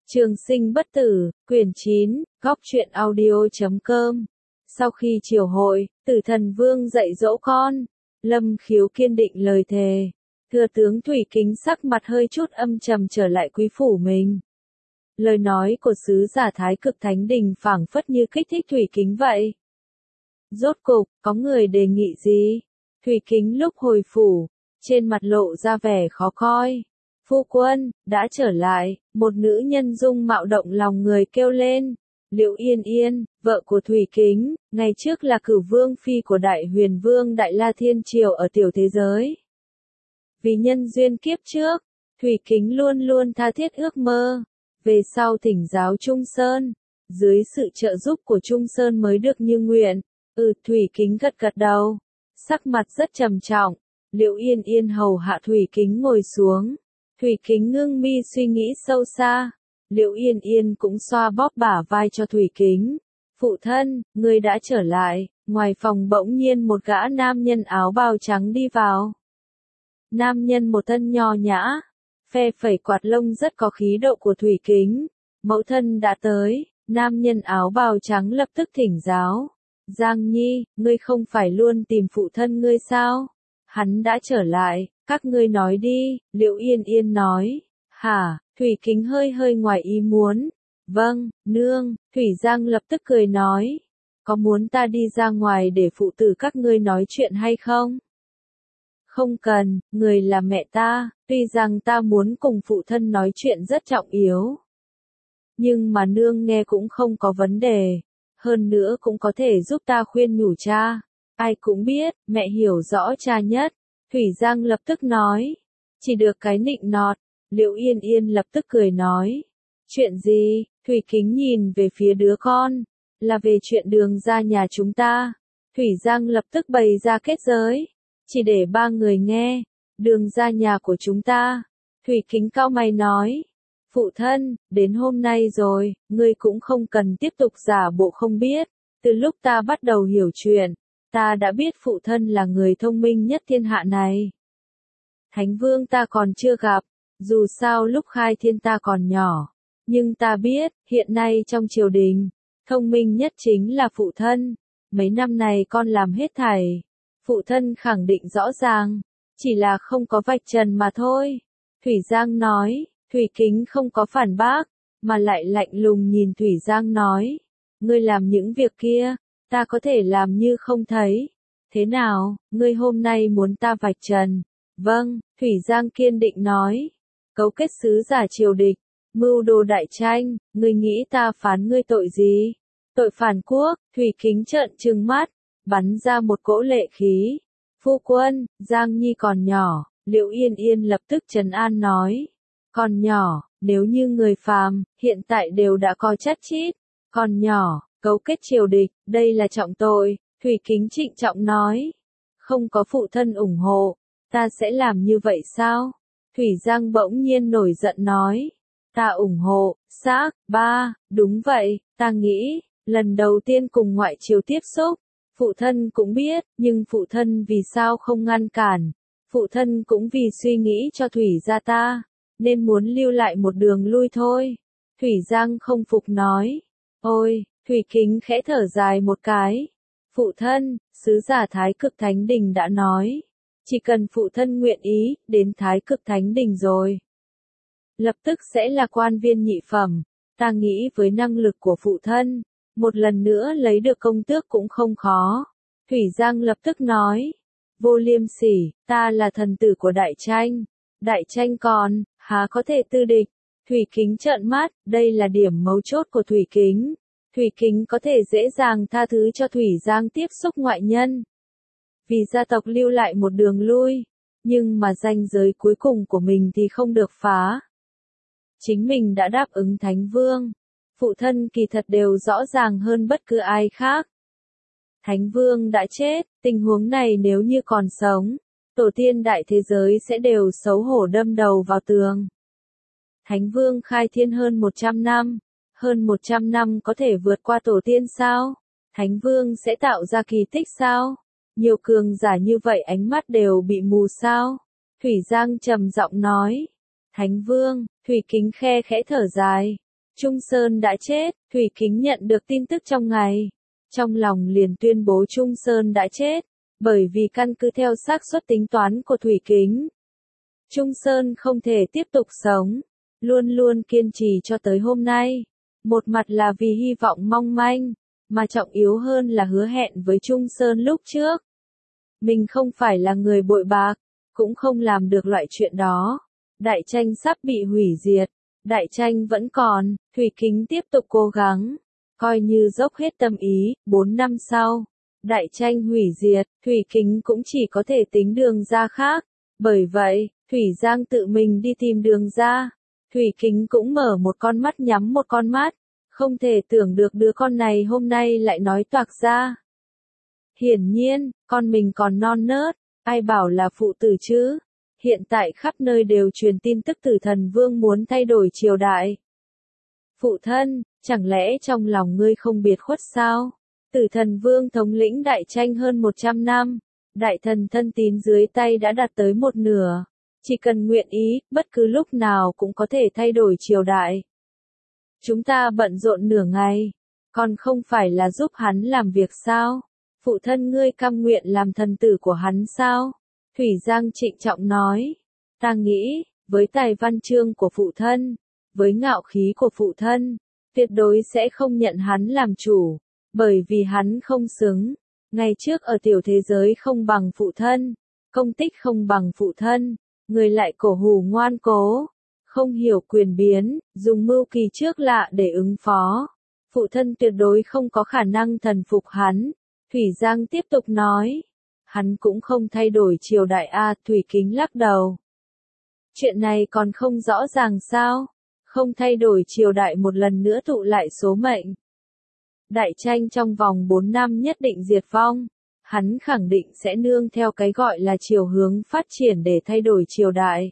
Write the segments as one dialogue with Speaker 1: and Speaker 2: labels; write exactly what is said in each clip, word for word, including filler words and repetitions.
Speaker 1: Trường sinh bất tử, quyển chín, góc truyện audio chấm com. Sau khi triều hội, Tử Thần Vương dạy dỗ con, Lâm Khiếu kiên định lời thề. Thừa tướng Thủy Kính sắc mặt hơi chút âm trầm trở lại quý phủ mình. Lời nói của sứ giả Thái Cực Thánh Đình phảng phất như kích thích Thủy Kính vậy. Rốt cục, có người đề nghị gì? Thủy Kính lúc hồi phủ, trên mặt lộ ra vẻ khó coi. Phu quân, đã trở lại, một nữ nhân dung mạo động lòng người kêu lên. Liễu Yên Yên, vợ của Thủy Kính, ngày trước là cửu vương phi của Đại Huyền Vương Đại La Thiên Triều ở tiểu thế giới. Vì nhân duyên kiếp trước, Thủy Kính luôn luôn tha thiết ước mơ. Về sau thỉnh giáo Trung Sơn, dưới sự trợ giúp của Trung Sơn mới được như nguyện. Ừ, Thủy Kính gật gật đầu, sắc mặt rất trầm trọng. Liễu Yên Yên hầu hạ Thủy Kính ngồi xuống. Thủy Kính ngưng mi suy nghĩ sâu xa. Liễu Yên Yên cũng xoa bóp bả vai cho Thủy Kính. Phụ thân, ngươi đã trở lại. Ngoài phòng bỗng nhiên một gã nam nhân áo bào trắng đi vào. Nam nhân một thân nho nhã, phe phẩy quạt lông rất có khí độ của Thủy Kính. Mẫu thân đã tới. Nam nhân áo bào trắng lập tức thỉnh giáo. Giang Nhi, ngươi không phải luôn tìm phụ thân ngươi sao? Hắn đã trở lại, các ngươi nói đi, Liễu Yên Yên nói. Hả, Thủy Kính hơi hơi ngoài ý muốn. Vâng, nương, Thủy Giang lập tức cười nói. Có muốn ta đi ra ngoài để phụ tử các ngươi nói chuyện hay không? Không cần, người là mẹ ta, tuy rằng ta muốn cùng phụ thân nói chuyện rất trọng yếu. Nhưng mà nương nghe cũng không có vấn đề. Hơn nữa cũng có thể giúp ta khuyên nhủ cha. Ai cũng biết, mẹ hiểu rõ cha nhất. Thủy Giang lập tức nói. Chỉ được cái nịnh nọt. Liễu Yên Yên lập tức cười nói. Chuyện gì? Thủy Kính nhìn về phía đứa con. Là về chuyện đường ra nhà chúng ta. Thủy Giang lập tức bày ra kết giới. Chỉ để ba người nghe. Đường ra nhà của chúng ta. Thủy Kính cau mày nói. Phụ thân, đến hôm nay rồi, ngươi cũng không cần tiếp tục giả bộ không biết. Từ lúc ta bắt đầu hiểu chuyện, ta đã biết phụ thân là người thông minh nhất thiên hạ này. Thánh Vương ta còn chưa gặp, dù sao lúc khai thiên ta còn nhỏ. Nhưng ta biết, hiện nay trong triều đình, thông minh nhất chính là phụ thân. Mấy năm này con làm hết thảy. Phụ thân khẳng định rõ ràng, chỉ là không có vạch trần mà thôi. Thủy Giang nói. Thủy Kính không có phản bác, mà lại lạnh lùng nhìn Thủy Giang nói. Ngươi làm những việc kia, ta có thể làm như không thấy. Thế nào, ngươi hôm nay muốn ta vạch trần? Vâng, Thủy Giang kiên định nói. Cấu kết sứ giả triều địch, mưu đồ đại tranh, ngươi nghĩ ta phán ngươi tội gì? Tội phản quốc. Thủy Kính trợn trừng mắt, bắn ra một cỗ lệ khí. Phu quân, Giang Nhi còn nhỏ, Liễu Yên Yên lập tức trấn an nói. Còn nhỏ, nếu như người phàm, hiện tại đều đã có chất chít. Còn nhỏ, cấu kết triều địch, đây là trọng tội. Thủy Kính trịnh trọng nói. Không có phụ thân ủng hộ, ta sẽ làm như vậy sao? Thủy Giang bỗng nhiên nổi giận nói. Ta ủng hộ, xác, ba, đúng vậy, ta nghĩ, lần đầu tiên cùng ngoại triều tiếp xúc, phụ thân cũng biết, nhưng phụ thân vì sao không ngăn cản? Phụ thân cũng vì suy nghĩ cho Thủy gia ta. Nên muốn lưu lại một đường lui thôi. Thủy Giang không phục nói. Ôi, Thủy Kính khẽ thở dài một cái. Phụ thân, sứ giả Thái Cực Thánh Đình đã nói. Chỉ cần phụ thân nguyện ý, đến Thái Cực Thánh Đình rồi. Lập tức sẽ là quan viên nhị phẩm. Ta nghĩ với năng lực của phụ thân, một lần nữa lấy được công tước cũng không khó. Thủy Giang lập tức nói. Vô liêm sỉ, ta là thần tử của đại tranh. Đại tranh còn, há có thể tư địch? Thủy Kính trợn mắt, đây là điểm mấu chốt của Thủy Kính. Thủy Kính có thể dễ dàng tha thứ cho Thủy Giang tiếp xúc ngoại nhân. Vì gia tộc lưu lại một đường lui, nhưng mà ranh giới cuối cùng của mình thì không được phá. Chính mình đã đáp ứng Thánh Vương. Phụ thân kỳ thật đều rõ ràng hơn bất cứ ai khác. Thánh Vương đã chết, tình huống này nếu như còn sống, tổ tiên đại thế giới sẽ đều xấu hổ đâm đầu vào tường. Thánh Vương khai thiên hơn một trăm năm, hơn một trăm năm có thể vượt qua tổ tiên sao? Thánh Vương sẽ tạo ra kỳ tích sao? Nhiều cường giả như vậy ánh mắt đều bị mù sao? Thủy Giang trầm giọng nói. Thánh Vương, Thủy Kính khe khẽ thở dài. Trung Sơn đã chết, Thủy Kính nhận được tin tức trong ngày. Trong lòng liền tuyên bố Trung Sơn đã chết, bởi vì căn cứ theo xác suất tính toán của Thủy Kính. Trung Sơn không thể tiếp tục sống, luôn luôn kiên trì cho tới hôm nay. Một mặt là vì hy vọng mong manh, mà trọng yếu hơn là hứa hẹn với Trung Sơn lúc trước. Mình không phải là người bội bạc, cũng không làm được loại chuyện đó. Đại tranh sắp bị hủy diệt, đại tranh vẫn còn, Thủy Kính tiếp tục cố gắng, coi như dốc hết tâm ý. Bốn năm sau, đại tranh hủy diệt, Thủy Kính cũng chỉ có thể tính đường ra khác. Bởi vậy, Thủy Giang tự mình đi tìm đường ra. Thủy Kính cũng mở một con mắt nhắm một con mắt, không thể tưởng được đứa con này hôm nay lại nói toạc ra. Hiển nhiên, con mình còn non nớt, ai bảo là phụ tử chứ. Hiện tại khắp nơi đều truyền tin tức Tử Thần Vương muốn thay đổi triều đại. Phụ thân, chẳng lẽ trong lòng ngươi không biệt khuất sao? Tử Thần Vương thống lĩnh đại tranh hơn một trăm năm, đại thần thân tín dưới tay đã đạt tới một nửa. Chỉ cần nguyện ý, bất cứ lúc nào cũng có thể thay đổi triều đại. Chúng ta bận rộn nửa ngày, còn không phải là giúp hắn làm việc sao? Phụ thân ngươi cam nguyện làm thần tử của hắn sao? Thủy Giang trịnh trọng nói. Ta nghĩ, với tài văn chương của phụ thân, với ngạo khí của phụ thân, tuyệt đối sẽ không nhận hắn làm chủ, bởi vì hắn không xứng. Ngày trước ở tiểu thế giới không bằng phụ thân, công tích không bằng phụ thân, người lại cổ hủ ngoan cố, không hiểu quyền biến, dùng mưu kỳ trước lạ để ứng phó. Phụ thân tuyệt đối không có khả năng thần phục hắn. Thủy Giang tiếp tục nói. Hắn cũng không thay đổi triều đại a. Thủy Kính lắc đầu. Chuyện này còn không rõ ràng sao? Không thay đổi triều đại một lần nữa tụ lại số mệnh. Đại tranh trong vòng bốn năm nhất định diệt vong. Hắn khẳng định sẽ nương theo cái gọi là chiều hướng phát triển để thay đổi triều đại.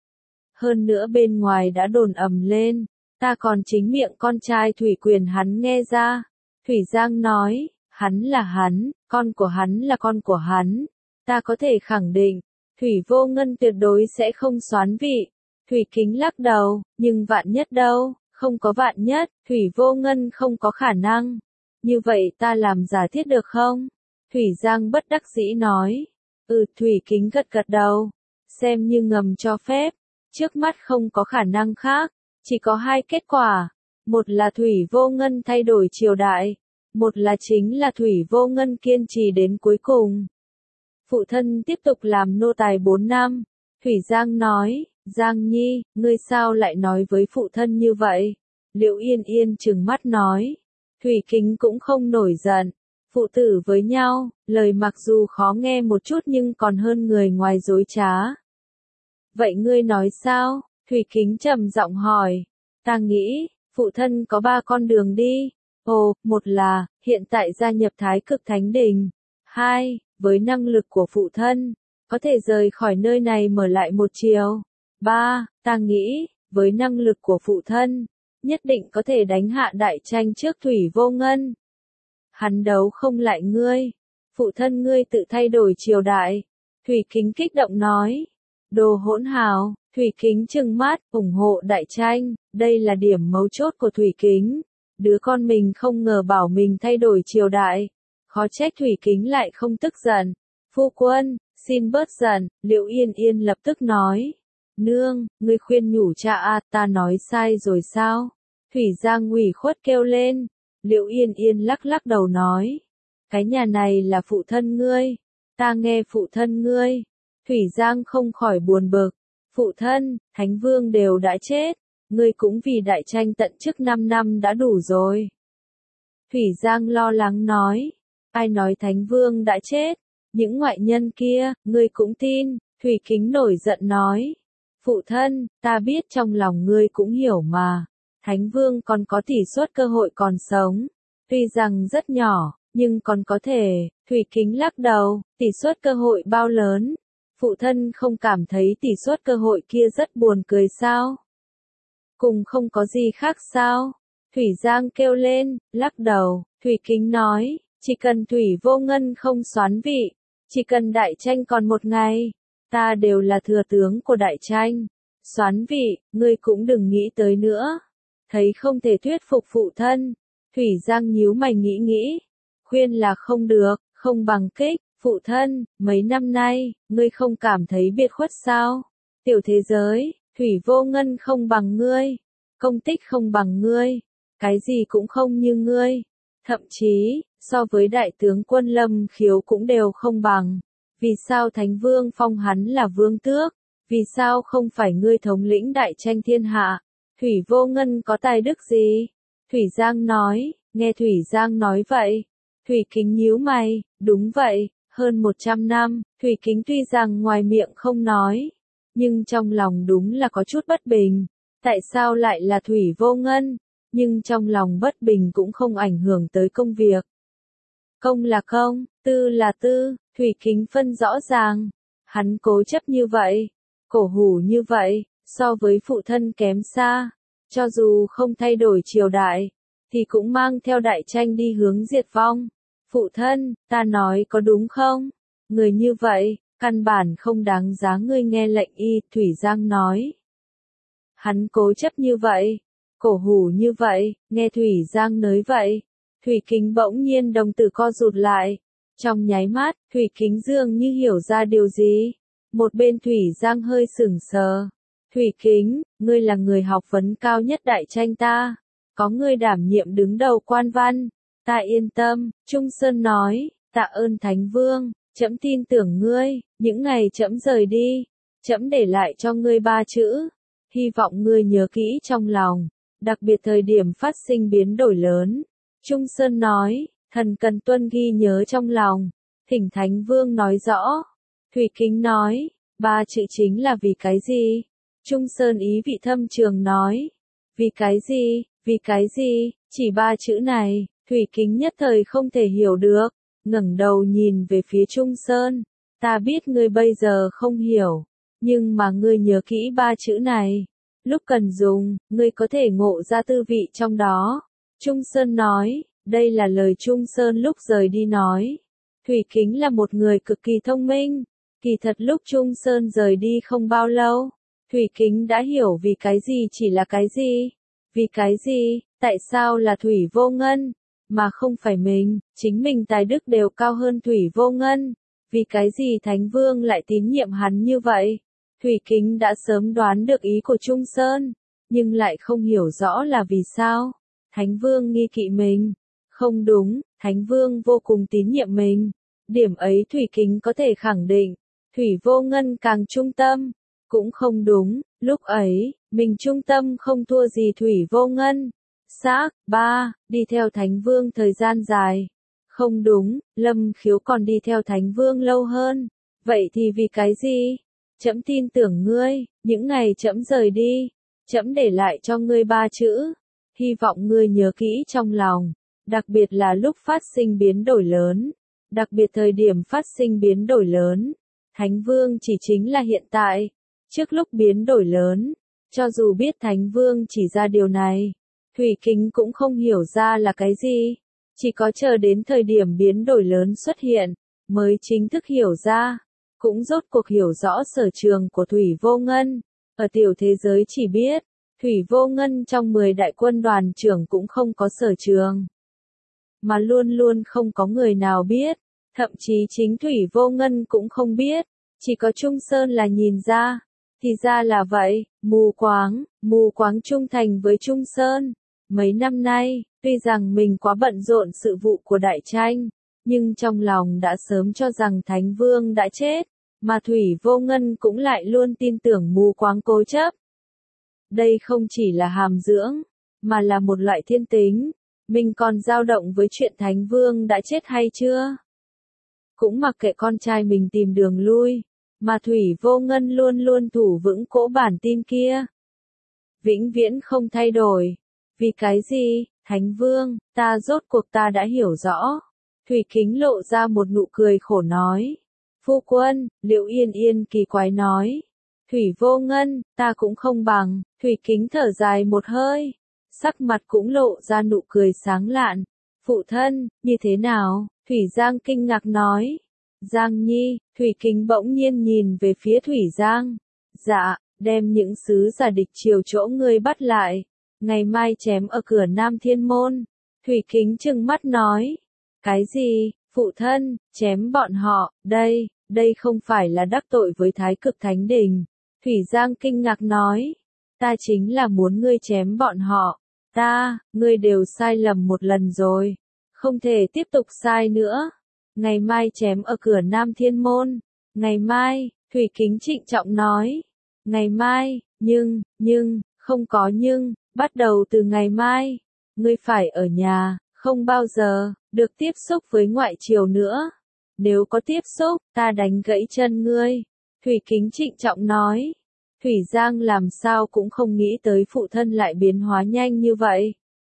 Speaker 1: Hơn nữa bên ngoài đã đồn ầm lên, ta còn chính miệng con trai Thủy Quyền hắn nghe ra. Thủy Giang nói, hắn là hắn, con của hắn là con của hắn. Ta có thể khẳng định, Thủy Vô Ngân tuyệt đối sẽ không soán vị. Thủy Kính lắc đầu, nhưng vạn nhất đâu, không có vạn nhất, Thủy Vô Ngân không có khả năng. Như vậy ta làm giả thiết được không? Thủy Giang bất đắc dĩ nói. Ừ, Thủy Kính gật gật đầu, xem như ngầm cho phép. Trước mắt không có khả năng khác, chỉ có hai kết quả. Một là Thủy Vô Ngân thay đổi triều đại, một là chính là Thủy Vô Ngân kiên trì đến cuối cùng. Phụ thân tiếp tục làm nô tài bốn năm. Thủy Giang nói, Giang Nhi, ngươi sao lại nói với phụ thân như vậy? Liễu Yên Yên trừng mắt nói. Thủy Kính cũng không nổi giận. Phụ tử với nhau, lời mặc dù khó nghe một chút nhưng còn hơn người ngoài dối trá. Vậy ngươi nói sao? Thủy Kính trầm giọng hỏi. Ta nghĩ, phụ thân có ba con đường đi. Ồ, một là, hiện tại gia nhập Thái Cực Thánh Đình. Hai, với năng lực của phụ thân, có thể rời khỏi nơi này mở lại một chiều. Ba, ta nghĩ, với năng lực của phụ thân, nhất định có thể đánh hạ đại tranh trước Thủy Vô Ngân. Hắn đấu không lại ngươi. Phụ thân ngươi tự thay đổi triều đại. Thủy Kính kích động nói. Đồ hỗn hào. Thủy Kính trừng mắt, ủng hộ đại tranh. Đây là điểm mấu chốt của Thủy Kính. Đứa con mình không ngờ bảo mình thay đổi triều đại. Khó trách Thủy Kính lại không tức giận. Phu quân, xin bớt giận. Liễu Yên Yên lập tức nói. Nương, ngươi khuyên nhủ cha a, ta nói sai rồi sao? Thủy Giang ủy khuất kêu lên. Liễu Yên Yên lắc lắc đầu nói. Cái nhà này là phụ thân ngươi. Ta nghe phụ thân ngươi. Thủy Giang không khỏi buồn bực. Phụ thân, Thánh Vương đều đã chết. Ngươi cũng vì đại tranh tận chức năm năm đã đủ rồi. Thủy Giang lo lắng nói. Ai nói Thánh Vương đã chết? Những ngoại nhân kia, ngươi cũng tin. Thủy Kính nổi giận nói. Phụ thân, ta biết trong lòng ngươi cũng hiểu mà. Thánh Vương còn có tỷ suất cơ hội còn sống. Tuy rằng rất nhỏ, nhưng còn có thể. Thủy Kính lắc đầu, tỷ suất cơ hội bao lớn? Phụ thân không cảm thấy tỷ suất cơ hội kia rất buồn cười sao? Cùng không có gì khác sao? Thủy Giang kêu lên, lắc đầu. Thủy Kính nói, chỉ cần Thủy Vô Ngân không soán vị, chỉ cần đại tranh còn một ngày, ta đều là thừa tướng của đại tranh. Soán vị, ngươi cũng đừng nghĩ tới nữa. Thấy không thể thuyết phục phụ thân, Thủy Giang nhíu mày nghĩ nghĩ, khuyên là không được, không bằng kích, phụ thân, mấy năm nay, ngươi không cảm thấy biệt khuất sao? Tiểu thế giới, Thủy Vô Ngân không bằng ngươi, công tích không bằng ngươi, cái gì cũng không như ngươi, thậm chí, so với đại tướng quân Lâm Khiếu cũng đều không bằng. Vì sao Thánh Vương phong hắn là vương tước? Vì sao không phải ngươi thống lĩnh đại tranh thiên hạ? Thủy Vô Ngân có tài đức gì? Thủy Giang nói, nghe Thủy Giang nói vậy. Thủy Kính nhíu mày, đúng vậy, hơn một trăm năm, Thủy Kính tuy rằng ngoài miệng không nói, nhưng trong lòng đúng là có chút bất bình. Tại sao lại là Thủy Vô Ngân? Nhưng trong lòng bất bình cũng không ảnh hưởng tới công việc. Công là công, tư là tư, Thủy Kính phân rõ ràng. Hắn cố chấp như vậy, cổ hủ như vậy, so với phụ thân kém xa. Cho dù không thay đổi triều đại, thì cũng mang theo đại tranh đi hướng diệt vong. Phụ thân, ta nói có đúng không? Người như vậy, căn bản không đáng giá ngươi nghe lệnh y, Thủy Giang nói. Hắn cố chấp như vậy, cổ hủ như vậy, nghe Thủy Giang nói vậy. Thủy Kính bỗng nhiên đồng tử co rụt lại. Trong nháy mắt, Thủy Kính dường như hiểu ra điều gì. Một bên Thủy Giang hơi sửng sờ. Thủy Kính, ngươi là người học vấn cao nhất đại tranh ta. Có ngươi đảm nhiệm đứng đầu quan văn. Ta yên tâm, Trung Sơn nói, tạ ơn Thánh Vương, trẫm tin tưởng ngươi, những ngày trẫm rời đi, trẫm để lại cho ngươi ba chữ. Hy vọng ngươi nhớ kỹ trong lòng, đặc biệt thời điểm phát sinh biến đổi lớn. Trung Sơn nói, thần cần tuân ghi nhớ trong lòng, thỉnh Thánh Vương nói rõ. Thủy Kính nói, ba chữ chính là vì cái gì? Trung Sơn ý vị thâm trường nói, vì cái gì, vì cái gì, chỉ ba chữ này, Thủy Kính nhất thời không thể hiểu được, ngẩng đầu nhìn về phía Trung Sơn, ta biết ngươi bây giờ không hiểu, nhưng mà ngươi nhớ kỹ ba chữ này, lúc cần dùng, ngươi có thể ngộ ra tư vị trong đó. Trung Sơn nói, đây là lời Trung Sơn lúc rời đi nói. Thủy Kính là một người cực kỳ thông minh, kỳ thật lúc Trung Sơn rời đi không bao lâu, Thủy Kính đã hiểu vì cái gì chỉ là cái gì, vì cái gì, tại sao là Thủy Vô Ngân, mà không phải mình, chính mình tài đức đều cao hơn Thủy Vô Ngân, vì cái gì Thánh Vương lại tín nhiệm hắn như vậy. Thủy Kính đã sớm đoán được ý của Trung Sơn, nhưng lại không hiểu rõ là vì sao. Thánh Vương nghi kỵ mình. Không đúng, Thánh Vương vô cùng tín nhiệm mình. Điểm ấy Thủy Kính có thể khẳng định. Thủy Vô Ngân càng trung tâm. Cũng không đúng, lúc ấy, mình trung tâm không thua gì Thủy Vô Ngân. Xác, ba, đi theo Thánh Vương thời gian dài. Không đúng, Lâm Khiếu còn đi theo Thánh Vương lâu hơn. Vậy thì vì cái gì? Trẫm tin tưởng ngươi, những ngày trẫm rời đi, trẫm để lại cho ngươi ba chữ. Hy vọng ngươi nhớ kỹ trong lòng, đặc biệt là lúc phát sinh biến đổi lớn, đặc biệt thời điểm phát sinh biến đổi lớn. Thánh Vương chỉ chính là hiện tại, trước lúc biến đổi lớn, cho dù biết Thánh Vương chỉ ra điều này, Thủy Kính cũng không hiểu ra là cái gì, chỉ có chờ đến thời điểm biến đổi lớn xuất hiện, mới chính thức hiểu ra, cũng rốt cuộc hiểu rõ sở trường của Thủy Vô Ngân. Ở tiểu thế giới chỉ biết, Thủy Vô Ngân trong mười đại quân đoàn trưởng cũng không có sở trường. Mà luôn luôn không có người nào biết, thậm chí chính Thủy Vô Ngân cũng không biết, chỉ có Trung Sơn là nhìn ra. Thì ra là vậy, mù quáng, mù quáng trung thành với Trung Sơn. Mấy năm nay, tuy rằng mình quá bận rộn sự vụ của đại tranh, nhưng trong lòng đã sớm cho rằng Thánh Vương đã chết, mà Thủy Vô Ngân cũng lại luôn tin tưởng mù quáng cố chấp. Đây không chỉ là hàm dưỡng, mà là một loại thiên tính. Mình còn dao động với chuyện Thánh Vương đã chết hay chưa? Cũng mặc kệ con trai mình tìm đường lui, mà Thủy Vô Ngân luôn luôn thủ vững cỗ bản tin kia. Vĩnh viễn không thay đổi. Vì cái gì, Thánh Vương, ta rốt cuộc ta đã hiểu rõ. Thủy Kính lộ ra một nụ cười khổ nói. Phu quân, Liễu Yên Yên kỳ quái nói. Thủy Vô Ngân, ta cũng không bằng. Thủy Kính thở dài một hơi, sắc mặt cũng lộ ra nụ cười sáng lạn. Phụ thân, như thế nào? Thủy Giang kinh ngạc nói. Giang Nhi, Thủy Kính bỗng nhiên nhìn về phía Thủy Giang. Dạ, đem những sứ giả địch triều chỗ ngươi bắt lại. ngày mai chém ở cửa Nam Thiên Môn. Thủy Kính trừng mắt nói. Cái gì, phụ thân, chém bọn họ, đây, đây không phải là đắc tội với Thái Cực Thánh Đình. Thủy Giang kinh ngạc nói. Ta chính là muốn ngươi chém bọn họ. Ta, ngươi đều sai lầm một lần rồi. Không thể tiếp tục sai nữa. Ngày mai chém ở cửa Nam Thiên Môn. Ngày mai, Thủy Kính trịnh trọng nói. Ngày mai, nhưng, nhưng, không có nhưng, bắt đầu từ ngày mai, ngươi phải ở nhà, không bao giờ được tiếp xúc với ngoại triều nữa. Nếu có tiếp xúc, ta đánh gãy chân ngươi. Thủy Kính trịnh trọng nói. Thủy Giang làm sao cũng không nghĩ tới phụ thân lại biến hóa nhanh như vậy.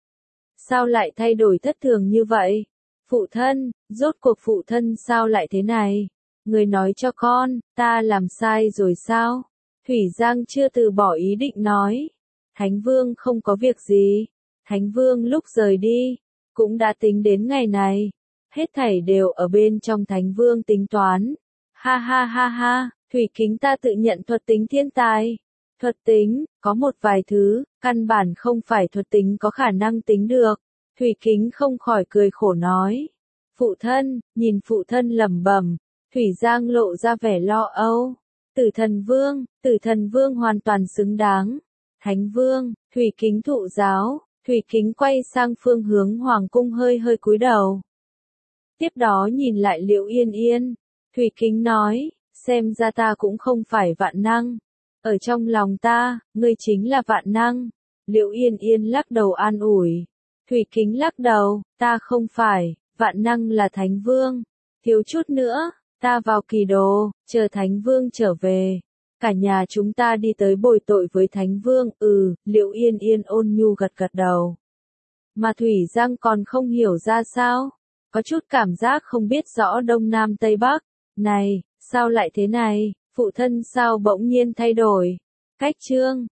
Speaker 1: Sao lại thay đổi thất thường như vậy? Phụ thân, rốt cuộc phụ thân sao lại thế này? Người nói cho con, ta làm sai rồi sao? Thủy Giang chưa từ bỏ ý định nói. Thánh Vương không có việc gì. Thánh Vương lúc rời đi, cũng đã tính đến ngày này. Hết thảy đều ở bên trong Thánh Vương tính toán. Ha ha ha ha, Thủy Kính ta tự nhận thuật tính thiên tài. Thuật tính, có một vài thứ, căn bản không phải thuật tính có khả năng tính được. Thủy Kính không khỏi cười khổ nói. Phụ thân, nhìn phụ thân lẩm bẩm, Thủy Giang lộ ra vẻ lo âu. Tử Thần Vương, Tử Thần Vương hoàn toàn xứng đáng. Thánh Vương, Thủy Kính thụ giáo, Thủy Kính quay sang phương hướng Hoàng cung hơi hơi cúi đầu. Tiếp đó nhìn lại Liễu Yên Yên, Thủy Kính nói, xem ra ta cũng không phải vạn năng. Ở trong lòng ta, ngươi chính là vạn năng. Liễu Yên Yên lắc đầu an ủi. Thủy Kính lắc đầu, ta không phải, vạn năng là Thánh Vương. Thiếu chút nữa, ta vào kỳ đồ, chờ Thánh Vương trở về. Cả nhà chúng ta đi tới bồi tội với Thánh Vương, ừ, Liễu Yên Yên ôn nhu gật gật đầu. Mà Thủy Giang còn không hiểu ra sao, có chút cảm giác không biết rõ Đông Nam Tây Bắc. Này, sao lại thế này, phụ thân sao bỗng nhiên thay đổi? Cách chương